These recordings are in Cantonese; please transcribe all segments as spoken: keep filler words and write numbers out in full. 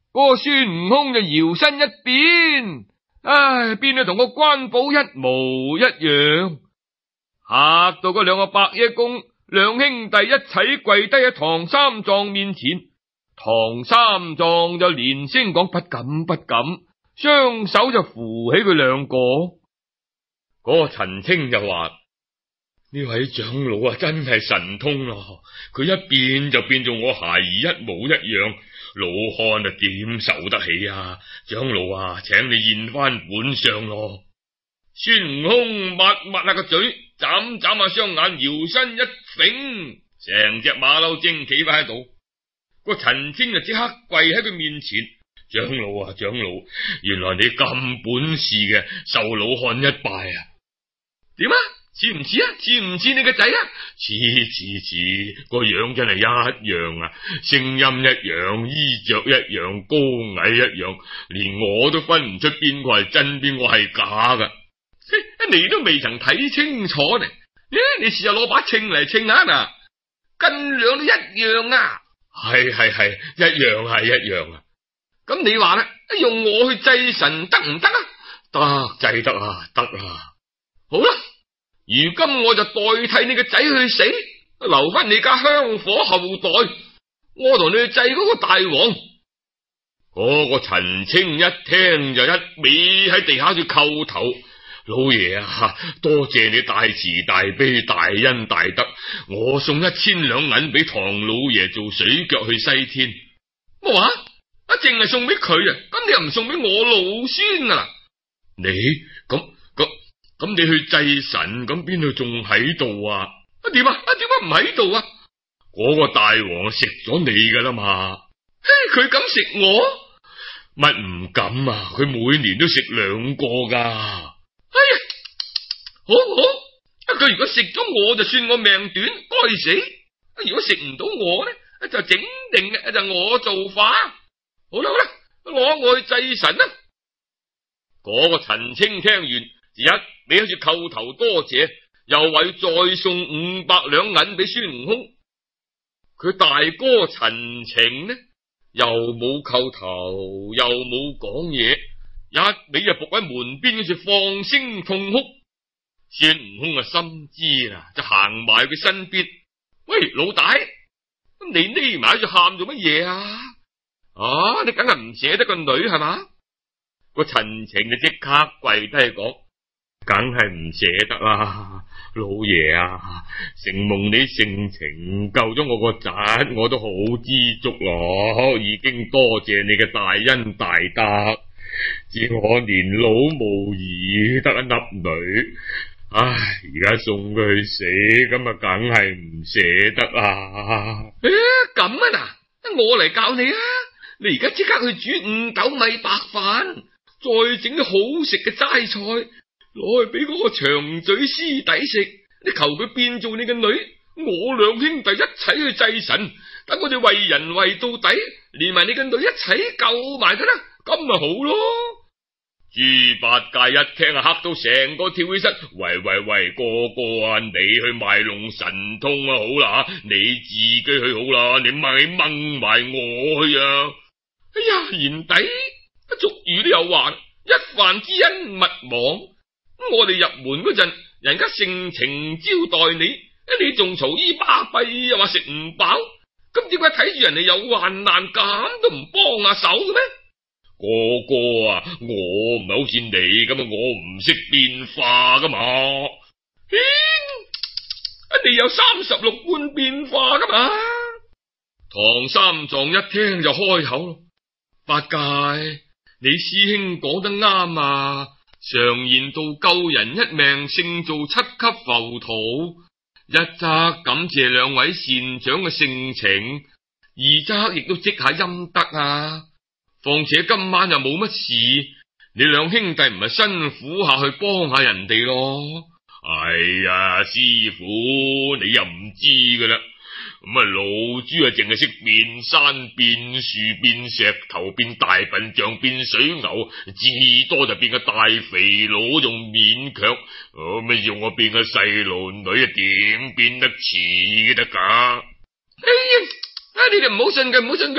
嗰個孫悟空就搖身一變，唉，變到同個關寶一模一樣，嚇到嗰兩個白野公兩兄弟一齊跪低喺唐三藏面前。唐三藏就連聲講不敢不敢，雙手就扶起佢兩個。嗰個陳清就話：呢位長老啊，真係神通咯！佢一變就變做我孩兒一模一樣，老漢啊點受得起啊！長老啊，請你現翻本相咯。孫悟空抹抹下個嘴，眨眨下雙眼，搖身一揈，成隻馬騮精企翻喺度。個陳清就即刻跪喺佢面前：長老啊，長老，原來你咁本事嘅，受老漢一拜啊！點啊？似唔似啊？似唔似你個仔啊？似似似，個樣真係一樣啊，聲音一樣，衣着一樣，高矮一樣，連我都分唔出邊個係真，邊個係假噶。你都未曾睇清楚呢？你試下攞把秤嚟稱下嗱，斤兩都一樣啊！係係係，一樣係一樣啊！咁你話啦，用我去祭神得唔得啊？得，祭得啊，得啊！好啦，如今我就代替你個仔去死，留翻你家香火後代，我同你去祭嗰個大王。嗰個陳清一聽就一味喺地下去叩頭。老爺啊，多謝你大慈大悲大恩大德，我送一千兩銀俾唐老爺做水腳去西天。乜話？啊，淨係送俾佢啊？咁你又唔送俾我老孫啊？你咁咁咁，你去祭神，咁邊度仲喺度啊？啊點啊？啊點解唔喺度啊？嗰個大王食咗你噶啦嘛？嘿，佢敢食我？乜唔敢啊？佢每年都食兩個噶。哎呀，好好，佢如果食咗我就算我命短，該死；如果食唔到我呢，就整定嘅就我做法。好啦好啦，攞我去祭神啦。嗰個陳清聽完，一味喺住叩頭多謝，又話要再送五百兩銀俾孫悟空。佢大哥陳情呢，又冇叩頭，又冇講嘢。一味就伏喺門邊，住放聲痛哭。孫悟空啊，心知啦，就行埋佢身邊。喂，老大，咁你匿埋喺度喊做乜嘢啊？啊，你梗係唔捨得個女係嘛？個陳情就即刻跪低講：梗係唔捨得啦，老爺啊，承蒙你盛情救咗我個侄，我都好知足咯，已經多謝你嘅大恩大德。只我年老無兒，得一粒女，唉，而家送佢去死，咁啊，梗係唔捨得啊！誒，咁啊嗱，我嚟教你啊！你而家即刻去煮五斗米白飯，再整啲好食嘅齋菜，攞去俾嗰個長嘴師弟食。你求佢變做你嘅女，我兩兄弟一齊去祭神，等我哋為人為到底，連埋你嘅女一齊救埋佢啦。咁咪好咯！豬八戒一聽啊，嚇到成個跳起身，喂喂喂，哥哥啊，你去賣弄神通啊，好啦，你自己去好啦，你咪掹埋我去啊！哎呀，賢弟，俗語都有話，一飯之恩勿忘。我哋入門嗰陣，人家盛情招待你，你仲嘈姨巴閉，又話食唔飽，咁點解睇住人哋有患難咁都唔幫下手嘅咩？哥哥啊，我唔係好似你咁啊，我唔識變化噶嘛。咦，你有三十六般變化噶嘛？唐三藏一聽就開口咯：八戒，你師兄講得啱啊！常言道，救人一命勝造七級浮屠，一則感謝兩位善長嘅盛情，二則亦都積下陰德啊！況且今晚又冇乜事，你兩兄弟唔係辛苦下去幫下人哋咯？哎呀，師傅你又唔知噶啦，咁啊老豬啊淨係識變山變樹變石頭變大笨象變水牛，至多就變個大肥佬，仲勉強，咁咪要我變個細路女啊？點變得似得噶？哎呀，啊你哋唔好信佢，唔好信佢。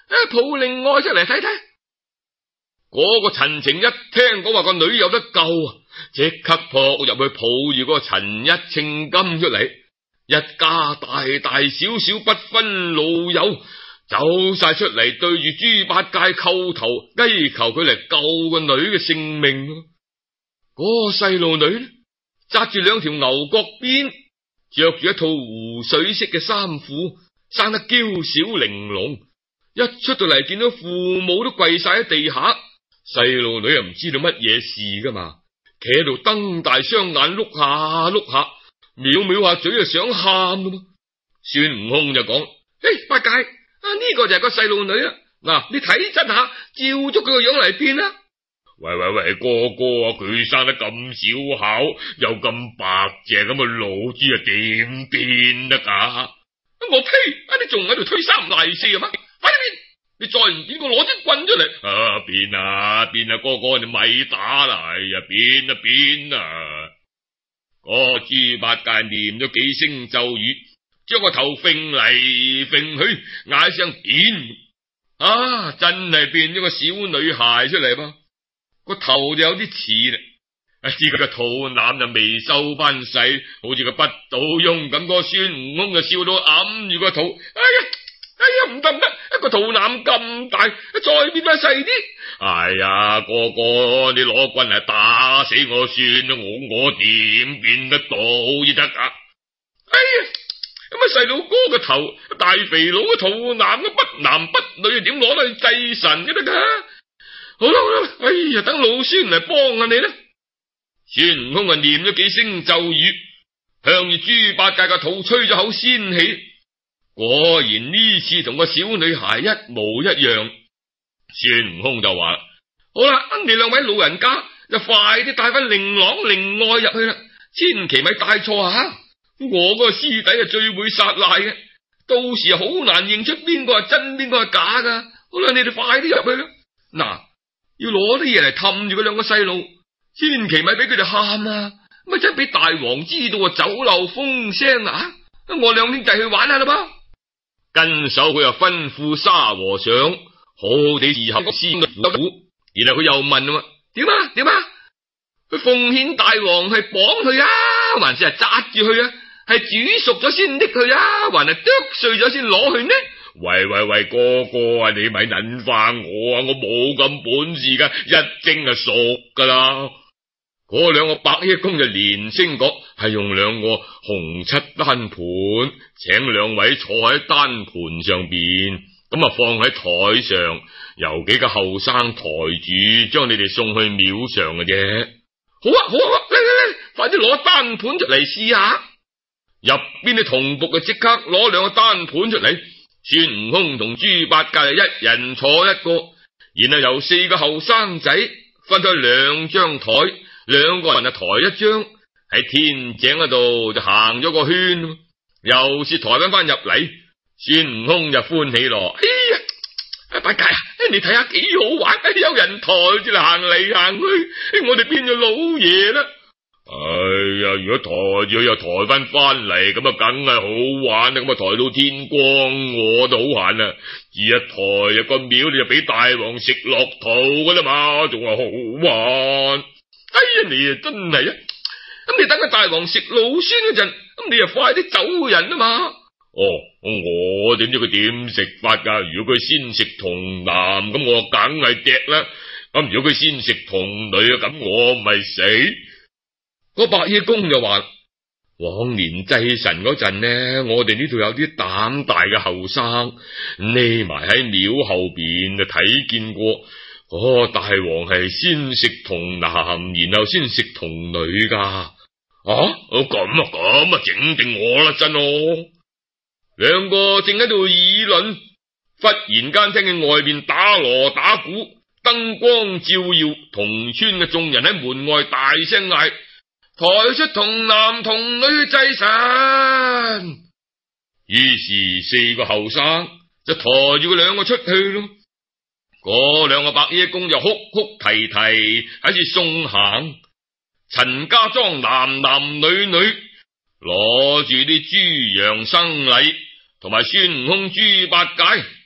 抱另外出嚟睇睇。嗰個陳情一聽講話個女有得救啊，即刻撲入去抱住嗰個陳一稱金出嚟，一家大大小小不分老幼，走晒出嚟對住豬八戒叩頭，哀求佢嚟救個女嘅性命。嗰個細路女呢，紮住兩條牛角辮，着住一套湖水色嘅衫褲，生得嬌小玲瓏。一出到嚟見到父母都跪晒喺地下，細路女又唔知道乜嘢事噶嘛，企喺度瞪大雙眼碌下碌下，藐藐下嘴就想喊噶嘛。孫悟空就講：嘿，八戒啊，呢、這個就係個細路女啊，嗱，你睇真下，照足佢個樣嚟變啦。喂喂喂，哥哥啊，佢生得咁小巧，又咁白淨，咁嘅老豬啊，點變得噶？我呸！你仲喺度推三賴四啊嘛？快啲變！你再唔變，我攞支棍出嚟！啊，變啊變啊，哥哥你咪打啦！哎呀，變啊變啊！個豬八戒念咗幾聲咒語，將個頭揈嚟揈去，嗌聲變！啊，真係變咗個小女孩出嚟噃！個頭就有啲似啦，啊！知佢個肚腩就未收翻細，好似個不倒翁咁。個孫悟空就笑到揞住個肚，哎呀，哎呀，唔得唔得，一個肚腩咁大，再變翻細啲。哎呀，哥哥，你攞棍嚟打死我算啦，我我點變得到至得噶？哎呀，咁啊細佬哥個頭大肥佬個肚腩，不男不女，點攞得去祭神嘅得噶？好啦好啦，哎呀，等老孫嚟幫下你啦！孫悟空啊念咗幾聲咒語，向住豬八戒個肚吹咗口仙氣，果然呢次同個小女孩一模一樣。孫悟空就話：好啦，你兩位老人家就快啲帶翻令郎令愛入去啦，千祈咪帶錯吓！我個師弟係最會撒賴嘅，到時好難認出邊個係真邊個係假噶。好啦，你哋快啲入去啦！嗱，要攞啲嘢嚟氹住嗰兩個細路，千祈咪俾佢哋喊啊！咪真係俾大王知道啊，走漏風聲啊！我兩兄弟去玩下啦噃。跟手佢又吩咐沙和尚好地伺候先嘅虎，然後佢又問啊：點啊點啊？佢奉獻大王係綁佢啊，還是係紮住佢啊？係煮熟咗先拎佢啊，還係剁碎咗先攞去呢？喂喂喂，哥哥啊，你咪引翻我啊！我冇咁本事噶，一蒸就熟噶啦。嗰兩個白衣公就連聲講：係用兩個紅漆單盤，請兩位坐喺單盤上邊，咁啊放喺台上，由幾個後生抬住，將你哋送去廟上嘅啫。好啊好啊，嚟嚟嚟，快啲攞單盤出嚟試下。入邊啲童僕就即刻攞兩個單盤出嚟。孫悟空同豬八戒一人坐一個，然後由四個後生仔分開兩張台，兩個人就抬一張，喺天井嗰度就行咗個圈，又是抬翻翻入嚟。孫悟空就歡喜咯，哎呀，八戒啊，你睇下幾好玩，有人抬住嚟行嚟行去，我哋變咗老爺啦。哎呀，如果抬住佢又抬翻翻嚟，咁啊梗係好玩啦！咁啊抬到天光，我都好閒啦。只一抬入個廟，你就俾大王食落肚噶啦嘛，仲話好玩。哎呀，你啊真係啊！咁你等個大王食老孫嗰陣，咁你就快啲走人啊嘛。哦，我點知佢點食法噶？如果佢先食童男，咁我梗係掟啦。咁如果佢先食童女啊，咁我咪死。個白衣公就話：往年祭神嗰陣呢，我哋呢度有啲膽大嘅後生匿埋喺廟後邊就睇見過，哦，大王係先食童男，然後先食童女噶。啊，哦咁啊咁啊，整定我啦真哦。兩個正喺度議論，忽然間聽見外面打鑼打鼓，燈光照耀，同村嘅眾人喺門外大聲嗌：抬出童男童女祭神。於是四個後生就抬住佢兩個出去咯。嗰兩個白衣公就哭哭啼啼喺處送行。陳家莊男男女女攞住啲豬羊生禮，同埋孫悟空、豬八戒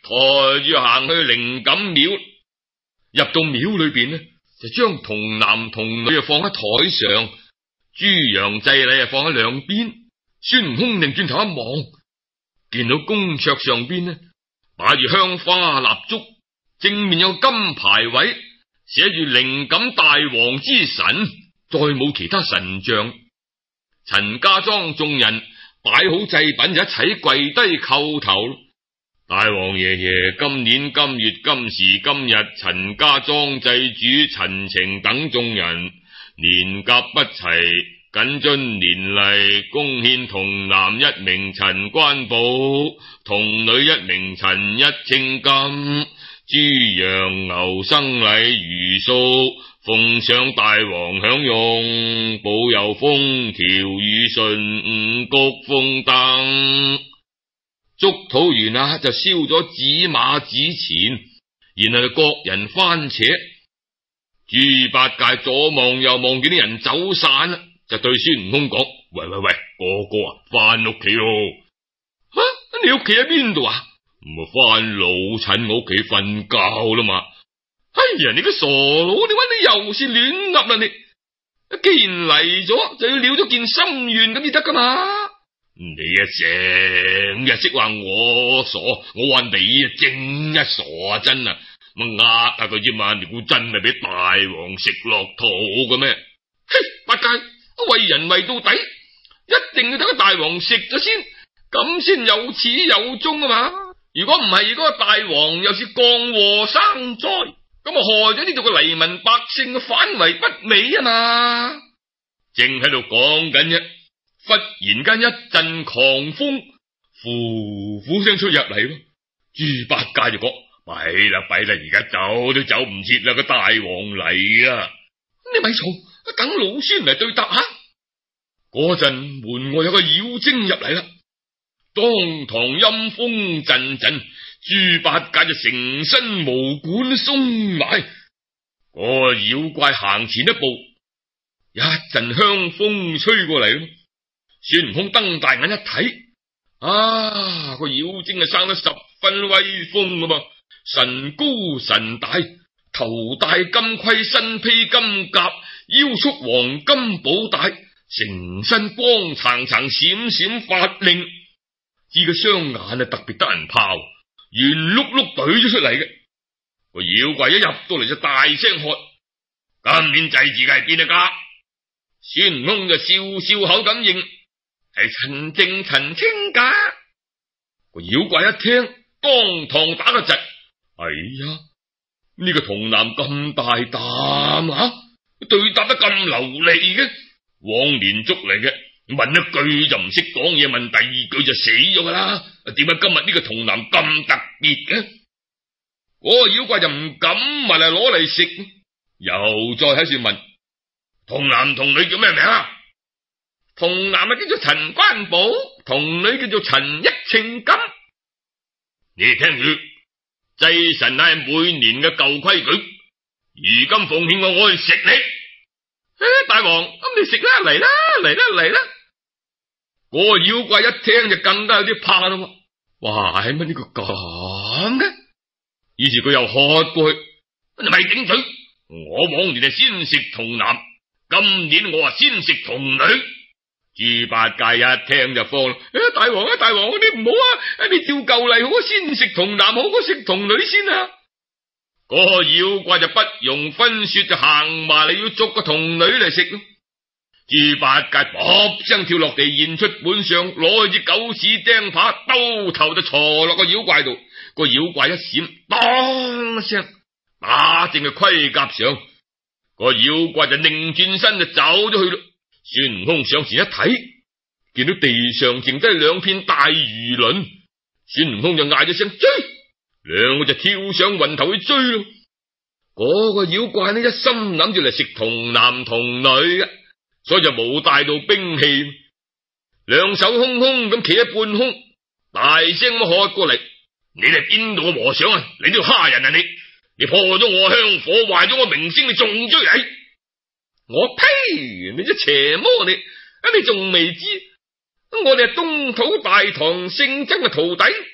抬住行去靈錦廟。入到廟裏邊呢，就將童男童女啊放喺台上，豬羊祭禮啊放喺兩邊。孫悟空擰轉頭一望，見到公桌上邊呢擺住香花蠟燭，正面有金牌位，寫住靈錦大王之神，再冇其他神像。陳家莊眾人擺好祭品就一齊跪低叩頭。大王爺爺，今年今月今時今日，陳家莊祭主陳情等眾人年甲不齊，謹遵年例，恭獻童男一名陳關寶，童女一名陳一稱金，豬羊牛生禮如數，奉上大王享用，保佑風調雨順，五穀豐登。祝禱完啊，就燒咗紙馬紙錢，然後就各人翻扯。豬八戒左望右望，見啲人走散啦，就對孫悟空講：喂喂喂，哥哥啊，翻屋企咯！吓、啊，你屋企喺邊度啊？唔係翻老陳我屋企瞓覺啦嘛。哎呀，你個傻佬，你搵你又是亂噏啦你！既然嚟咗，就要了咗件心願咁至得噶嘛。你啊成日識話我傻，我話你啊正一傻啊真啊，咪呃下佢啫嘛，你估真係俾大王食落肚嘅咩？嘿，八戒，為人為到底，一定要等個大王食咗先，咁先有始有終啊嘛。如果唔係，如果個大王又是降禍生災，咁啊害咗呢度嘅黎民百姓嘅反為不美啊嘛。正喺度講緊啫。忽然間一陣狂風，呼呼聲出入嚟，豬八戒就講：弊啦弊啦，而家走都走唔切啦，個大王嚟啊！你咪嘈，等老孫嚟對答下。嗰陣門外有個妖精入嚟啦，當堂陰風陣陣，豬八戒就成身毛管鬆埋。嗰個妖怪行前一步，一陣香風吹過嚟。孫悟空瞪大眼一睇，啊，個妖精啊生得十分威風噶嘛，神高神大，頭戴金盔，身披金甲，腰束黃金寶帶，成身光燦燦閃閃發亮，至個雙眼啊特別得人怕，圓碌碌懟咗出嚟嘅。個妖怪一入到嚟就大聲喝：今年祭祀嘅係邊一家？孫悟空就笑笑口咁應：係陳正陳清噶。個妖怪一聽，當堂打個窒。哎呀，呢、這個童男咁大膽啊，對答得咁流利嘅，往年捉嚟嘅，問一句就唔識講嘢，問第二句就死咗噶啦。點解今日呢個童男咁特別嘅？嗰、那個妖怪就唔敢埋嚟攞嚟食，又再喺處問：童男童女叫咩名啊？童男啊叫做陳關寶，童女叫做陳一稱金。你哋聽住，祭神乃係每年嘅舊規矩，如今奉獻我，我去食你。哎、大王，咁你食啦，嚟啦，嚟啦，嚟啦！嗰、那個妖怪一聽就更加有啲怕啦。哇，係乜呢個咁嘅？於是佢又喝過去，你咪頂嘴！我往年係先食童男，今年我啊先食童女。豬八戒一聽就慌啦！哎、大王啊，大王，你唔好啊！你照舊例好啊，先食童男好過食童女先啊！嗰、那個妖怪就不容分說，就行埋嚟要捉個童女嚟食咯。豬八戒卜聲跳落地，現出本相，攞支狗屎釘耙，兜頭就鋤落個妖怪度。個妖怪一閃，當一聲打正佢盔甲上，個妖怪就擰轉身就走咗去咯。孫悟空上前一睇，見到地上剩低兩片大魚鱗，孫悟空就嗌咗聲追，兩個就跳上雲頭去追咯。嗰、那個妖怪呢，一心諗住嚟食童男童女嘅，所以就冇帶到兵器，兩手空空咁企喺半空，大聲咁喝過嚟：你哋邊度嘅和尚啊？你都要蝦人啊你！你破咗我香火，壞咗我名聲，你仲追嚟？我呸！你隻邪魔你，你仲未知？我哋係東土大唐姓曾嘅徒弟，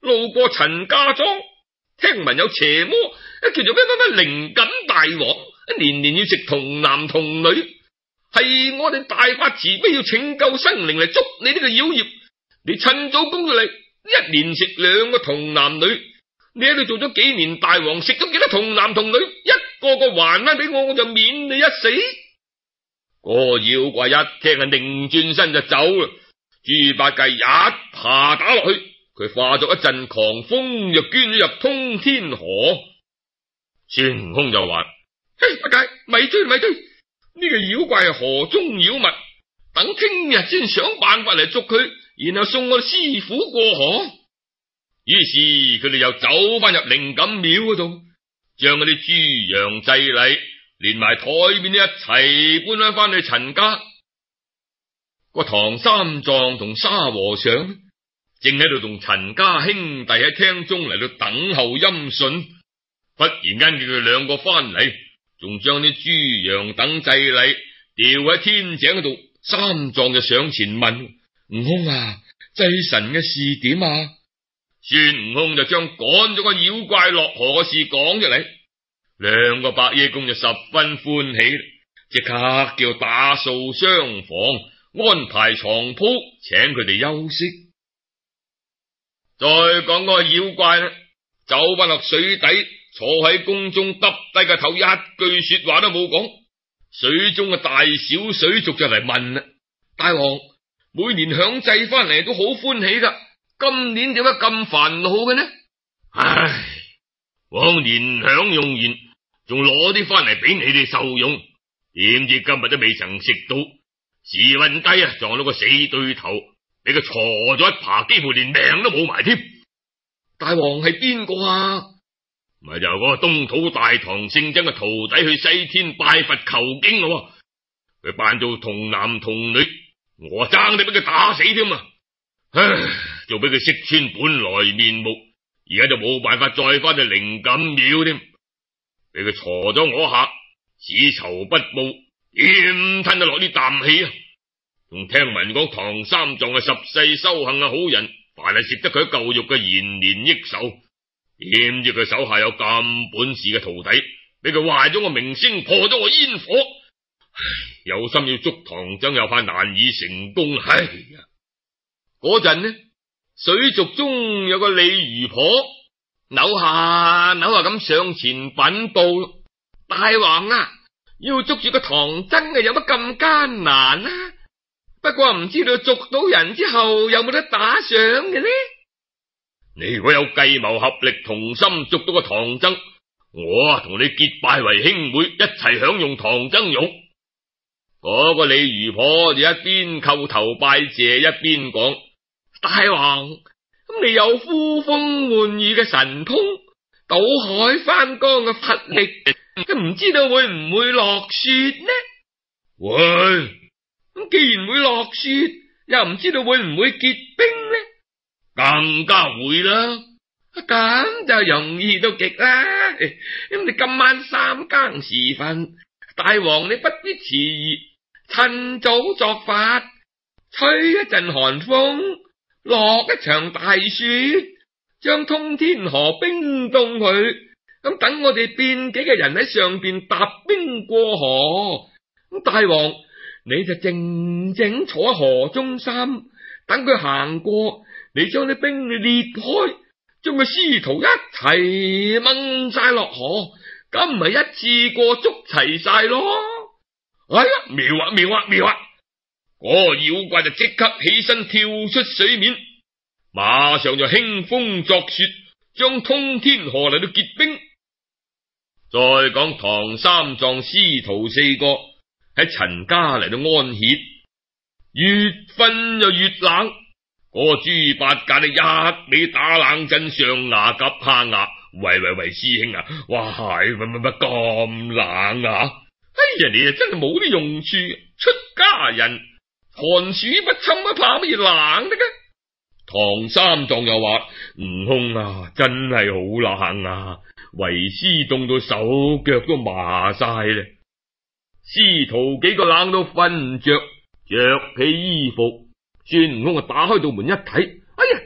路過陳家莊，聽聞有邪魔，叫做咩咩咩靈感大王，年年要食童男童女，係我哋大發慈悲要拯救生靈嚟捉你呢個妖孽。你趁早攻咗嚟，一年食兩個童男女，你喺度做咗幾年大王，食咗幾多童男童女，一個個還翻俾我，我就免你一死。個妖怪一聽啊，擰轉身就走啦。豬八戒一爬打落去，佢化作一陣狂風，就捐咗入通天河。孫悟空就話：嘿，八戒，咪追咪追，呢個妖怪係河中妖物，等聽日先想辦法嚟捉佢，然後送我哋師傅過河。於是佢哋又走翻入靈感廟嗰度，將嗰啲豬羊祭禮連埋台面一齊搬翻翻去陳家。個唐三藏同沙和尚正喺度同陳家兄弟喺廳中嚟到等候音訊，忽然間叫佢兩個翻嚟，仲將啲豬羊等祭禮掉喺天井嗰度。三藏就上前問：悟空啊，祭神嘅事點啊？孫悟空就將趕咗個妖怪落河嘅事講出嚟，兩個白夜公就十分歡喜，即刻叫打掃廂房，安排床鋪，請佢哋休息。再講個妖怪呢，走翻落水底，坐喺宮中耷低個頭，一句說話都冇講。水中嘅大小水族就嚟問啦：大王，每年享祭翻嚟都好歡喜噶，今年點解咁煩惱嘅呢？唉，往年享用完，仲攞啲翻嚟俾你哋受用，點知今日都未曾食到，時運低啊，撞到個死對頭，俾佢鋤咗一耙，幾乎連命都冇埋添。大王係邊個啊？咪就嗰個東土大唐姓曾嘅徒弟去西天拜佛求經咯，佢扮做童男童女，我爭啲俾佢打死添啊！唉，就俾佢識穿本來面目，而家就冇辦法再翻去靈感廟添，俾佢鋤咗我下，此仇不報，點吞得落呢啖氣啊！仲聽聞講唐三藏係十世修行嘅好人，凡係食得佢舊肉嘅延年益壽。點知佢手下有咁本事嘅徒弟，俾佢壞咗我名聲，破咗我煙火。唉，有心要捉唐僧，又怕難以成功。唉呀！嗰陣呢，水族中有個鯉魚婆扭下扭下咁上前稟報：大王啊，要捉住個唐僧啊，有乜咁艱難啊？不過唔知道捉到人之後有冇得打賞嘅呢？你如果有計謀合力，同心捉到個唐僧，我啊同你結拜為兄妹，一齊享用唐僧肉。嗰個鯉魚婆就一邊叩頭拜謝，一邊講：大王，咁你有呼風喚雨嘅神通，倒海翻江嘅佛力，都唔知道會唔會落雪呢？喂，咁既然會落雪，又唔知道會唔會結冰呢？更加會啦，咁就容易到極啦。咁你今晚三更時分，大王你不必遲疑，趁早作法，吹一陣寒風，落一場大雪，將通天河冰凍佢，咁等我哋變幾個人喺上邊踏冰過河。咁大王你就靜靜坐喺河中心，等佢行過。你將啲冰你裂開，將個師徒一齊掹晒落河，咁唔係一次過捉齊晒咯？哎呀，妙啊妙啊妙啊！嗰個妖怪就即刻起身跳出水面，馬上就興風作雪，將通天河嚟到結冰。再講唐三藏師徒四個喺陳家嚟到安歇，越瞓就越冷。嗰個豬八戒你一味打冷震，上牙夾下牙，喂喂喂，師兄啊，哇係乜乜乜咁冷啊！哎呀，你啊真係冇啲用處，出家人寒暑不侵啊，怕乜嘢冷得嘅？唐三藏又話：悟空啊，真係好冷啊，為師凍到手腳都麻晒啦。師徒幾個冷到瞓唔着，着起衣服。孫悟空啊，打開道門一睇，哎呀，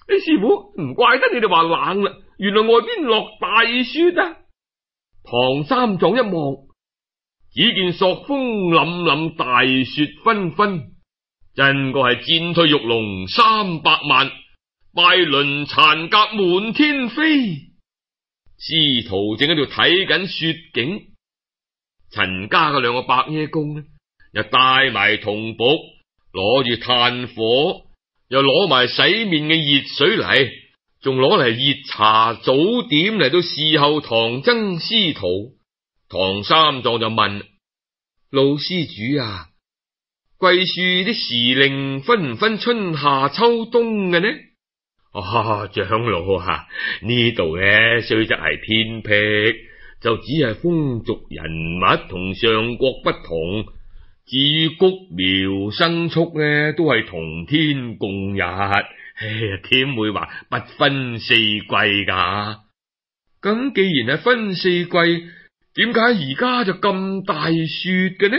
師傅，唔怪得你哋話冷啦，原來外邊落大雪啊！唐三藏一望，只見朔風凜凜，大雪紛紛，真個係戰退玉龍三百萬，敗輪殘甲滿天飛。師徒正喺度睇緊雪景，陳家嘅兩個伯爺公呢，又帶埋銅僕，攞住炭火，又攞埋洗面嘅熱水嚟，仲攞嚟熱茶早點嚟到侍候唐僧師徒。唐三藏就問老施主啊，桂樹啲時令分唔分春夏秋冬嘅呢？啊，長老啊，呢度呢雖則係偏僻，就只係風俗人物同上國不同。至於谷苗牲畜呢，都係同天共日，唉呀，點會話不分四季噶？咁既然係分四季，點解而家就咁大雪嘅呢？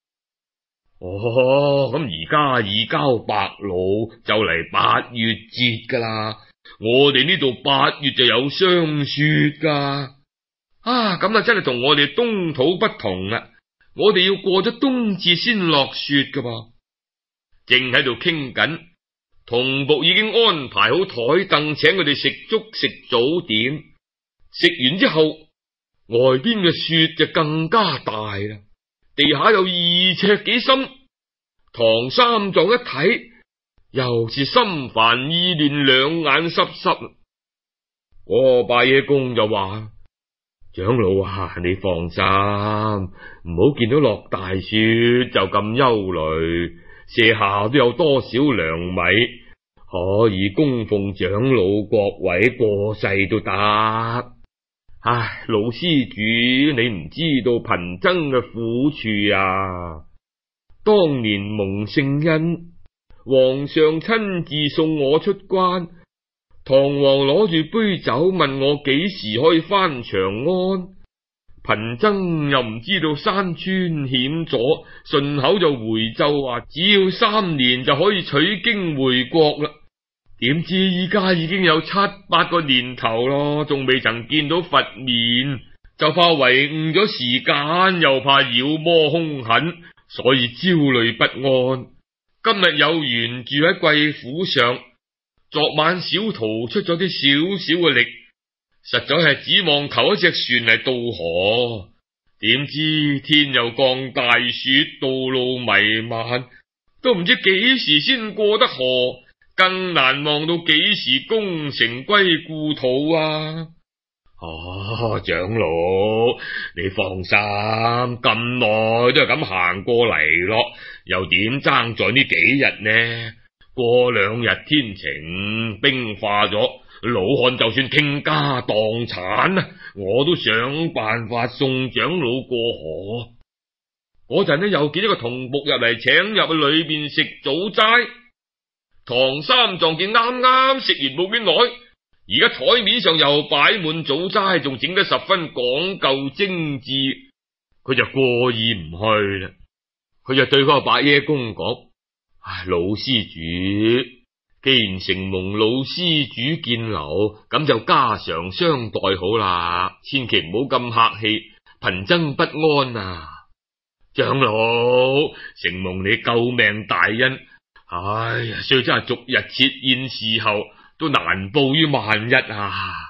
哦，咁而家已交白露，就嚟八月節噶啦。我哋呢度八月就有霜雪噶。啊，咁啊真係同我哋東土不同啦。我哋要過咗冬至先落雪噶噃。正喺度傾緊，同僕已經安排好台凳，請佢哋食粥食早點。食完之後，外邊嘅雪就更加大啦，地下有二尺幾深。唐三藏一睇，又是心煩意亂，兩眼濕濕。我伯爺公就話：長老啊，你放心，唔好見到落大雪就咁憂慮，舍下都有多少糧米，可以供奉長老各位過世都得。唉，老施主，你唔知道貧僧嘅苦處啊！當年蒙聖恩，皇上親自送我出關，唐王攞住杯酒問我幾時可以返長安，貧僧又唔知道山川險阻，順口就回奏話只要三年就可以取經回國啦。點知依家已經有七八個年頭咯，仲未曾見到佛面，就怕遺誤咗時間，又怕妖魔兇狠，所以焦慮不安。今日有緣住喺貴府上，昨晚小徒出咗啲少少嘅力，實在係指望求一隻船嚟渡河，點知天又降大雪，道路迷漫，都唔知幾時先過得河，更難望到幾時功成歸故土啊！哦，長老，你放心，咁耐都係咁行過嚟咯，又點爭在呢幾日呢？過兩日天晴，冰化咗，老漢就算傾家蕩產啊，我都想辦法送長老過河。嗰陣呢，又見一個童僕入嚟，請入去裏邊食早齋。唐三藏見啱啱食完冇幾耐，而家台面上又擺滿早齋，仲整得十分講究精緻，佢就過意唔去啦。佢就對嗰個伯爺公講：唉，老施主，既然承蒙老施主見留，咁就家常相待好啦，千祈唔好咁客氣，貧僧不安啊！長老，承蒙你救命大恩。唉呀，雖真係逐日設宴侍候，都難報於萬一啊！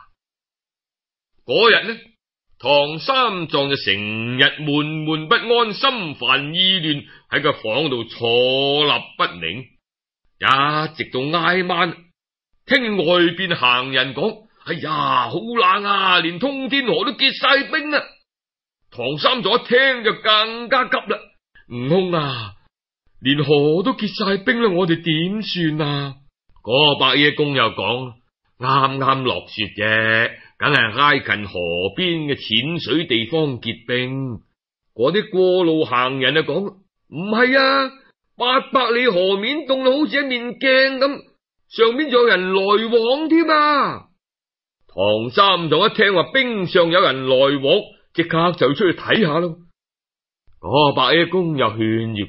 嗰日呢，唐三藏就成日悶悶不安，心煩意亂，喺個房度坐立不寧，一直到挨晚，聽見外邊行人講：哎呀，好冷啊，連通天河都結晒冰啦！唐三藏一聽就更加急啦，悟空啊！連河都結晒冰啦，我哋點算啊？嗰個伯爺公又講：啱啱落雪啫，梗係挨近河邊嘅淺水地方結冰。嗰啲過路行人就講：唔係啊，八百里河面凍到好似一面鏡咁，上面仲有人來往添啊！唐三藏一聽話冰上有人來往，即刻就要出去睇下咯。嗰個伯爺公又勸住佢：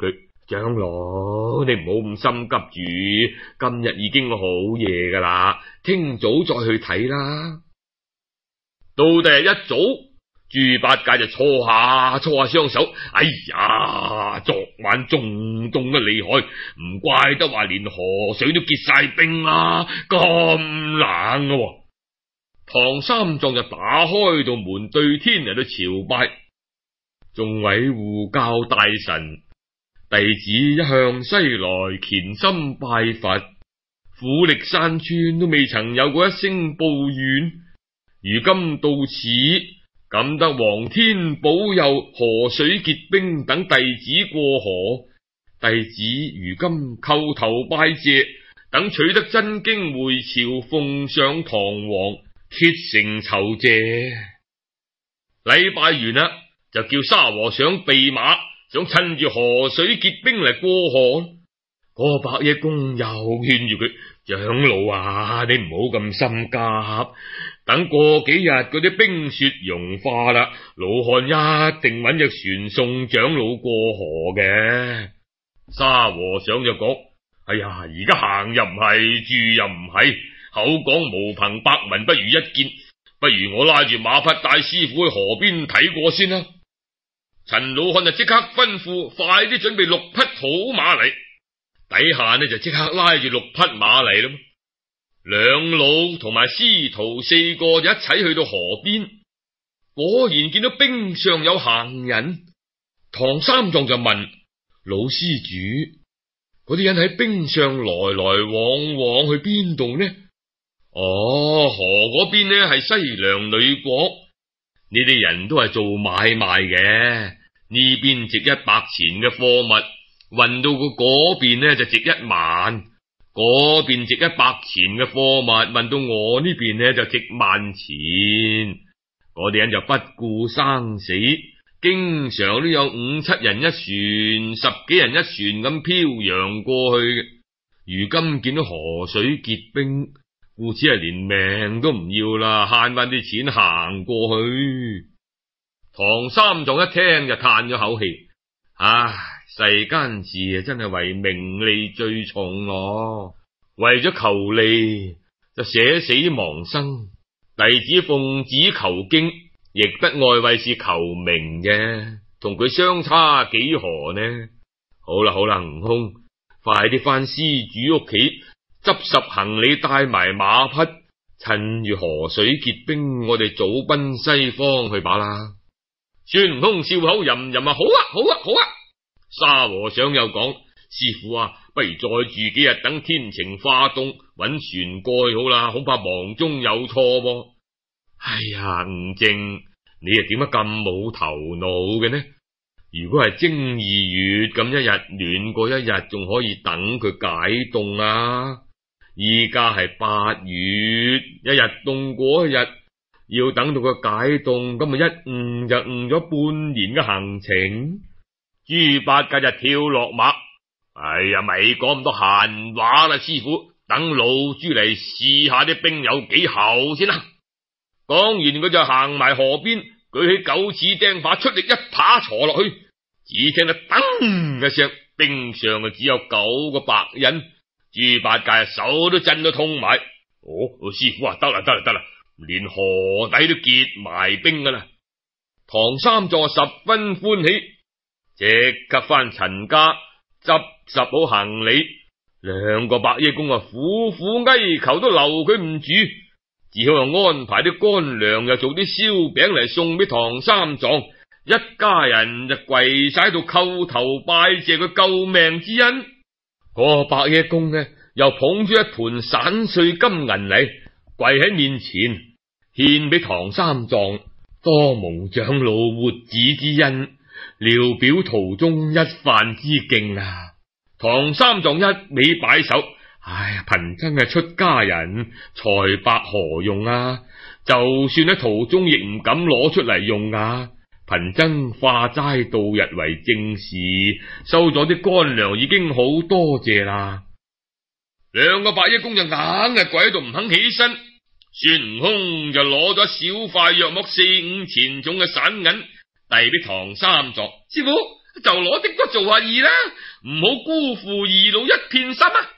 長老，你唔好咁心急住，今日已經好夜噶啦，聽早再去睇啦。到第日一早，豬八戒就搓下搓下雙手，哎呀，昨晚仲凍得厲害，唔怪得話連河水都結晒冰啦，咁冷啊！唐三藏就打開道門對天嚟到朝拜，眾位護教大臣，弟子一向西來虔心拜佛，苦力山村都未曾有過一聲報怨，如今到此，感得皇天保佑，河水結冰，等弟子過河，弟子如今叩頭拜謝，等取得真經回朝，奉上堂皇，竭誠酬謝。禮拜完啦，就叫沙和尚備馬，想趁住河水結冰嚟過河。嗰個白夜公又勸住佢：長老啊，你唔好咁心急，等過幾日嗰啲冰雪融化啦，老漢一定揾隻船送長老過河嘅。沙和尚就講：哎呀，而家行又唔係，住又唔係，口講無憑，百聞不如一見，不如我拉住馬匹帶師傅去河邊睇過先啦。陳老漢就即刻吩咐，快啲準備六匹好馬嚟。底下呢就即刻拉住六匹馬嚟啦。兩老同埋師徒四個就一齊去到河邊，果然見到冰上有行人。唐三藏就問老施主：嗰啲人喺冰上來來往往去邊度呢？哦，河嗰邊呢係西涼女國，呢啲人都係做買賣嘅，呢邊值一百錢嘅貨物，運到個嗰邊呢就值一萬，嗰邊值一百錢嘅貨物，運到我呢邊呢就值萬錢。嗰啲人就不顧生死，經常都有五七人一船，十幾人一船咁漂洋過去。如今見到河水結冰，故此係連命都唔要啦，慳翻啲錢行過去。唐三藏一聽就嘆咗口氣：唉，世間事啊，真係為名利最重咯。為咗求利，就捨死忘生。弟子奉旨求經，亦不外為是求名嘅，同佢相差幾何呢？好啦好啦，悟空，快啲返施主屋企，執拾行李，帶埋馬匹，趁住河水結冰，我哋早奔西方去把啦。孫悟空笑口吟吟啊，好啊好啊好啊！沙和尚又講：師父啊，不如再住幾日，等天晴化凍，搵船過去好啦，恐怕忙中有錯噃。哎呀，悟淨，你又點解咁冇頭腦嘅呢？如果係正二月咁，一日暖過一日，仲可以等佢解凍啊。依家係八月，一日凍過一日，要等到佢解凍，咁咪一誤就誤咗半年嘅行程。豬八戒就跳落馬，哎呀，咪講咁多閒話啦，師傅，等老豬嚟試下啲冰有幾厚先啦。講完佢就行埋河邊，舉起九齒釘耙，出力一耙鋤落去，只聽到噔一聲，冰上啊只有九個白印。豬八戒手都震到痛埋。哦，師傅啊，得啦得啦得啦，連河底都結埋冰噶啦。唐三藏十分歡喜，即刻返陳家執拾好行李。兩個白衣公啊，苦苦哀求都留佢唔住，只好又安排啲乾糧，又做啲燒餅嚟送俾唐三藏。一家人就跪晒喺度叩頭拜謝佢救命之恩。嗰個白衣公呢，又捧住一盤散碎金銀嚟，跪喺面前獻俾唐三藏，多蒙長老活子之恩，聊表途中一飯之敬啊！唐三藏一味擺手，唉呀，貧僧係出家人，財帛何用啊？就算喺途中亦唔敢攞出嚟用啊！貧僧化齋度日為正事，收咗啲乾糧已經好多謝啦。兩個白衣公就硬係跪喺度唔肯起身。孫悟空就攞咗小塊約莫四五錢重嘅散銀遞俾唐三藏：師傅， 就攞的哥做下義啦，唔好辜負二老一片心啊！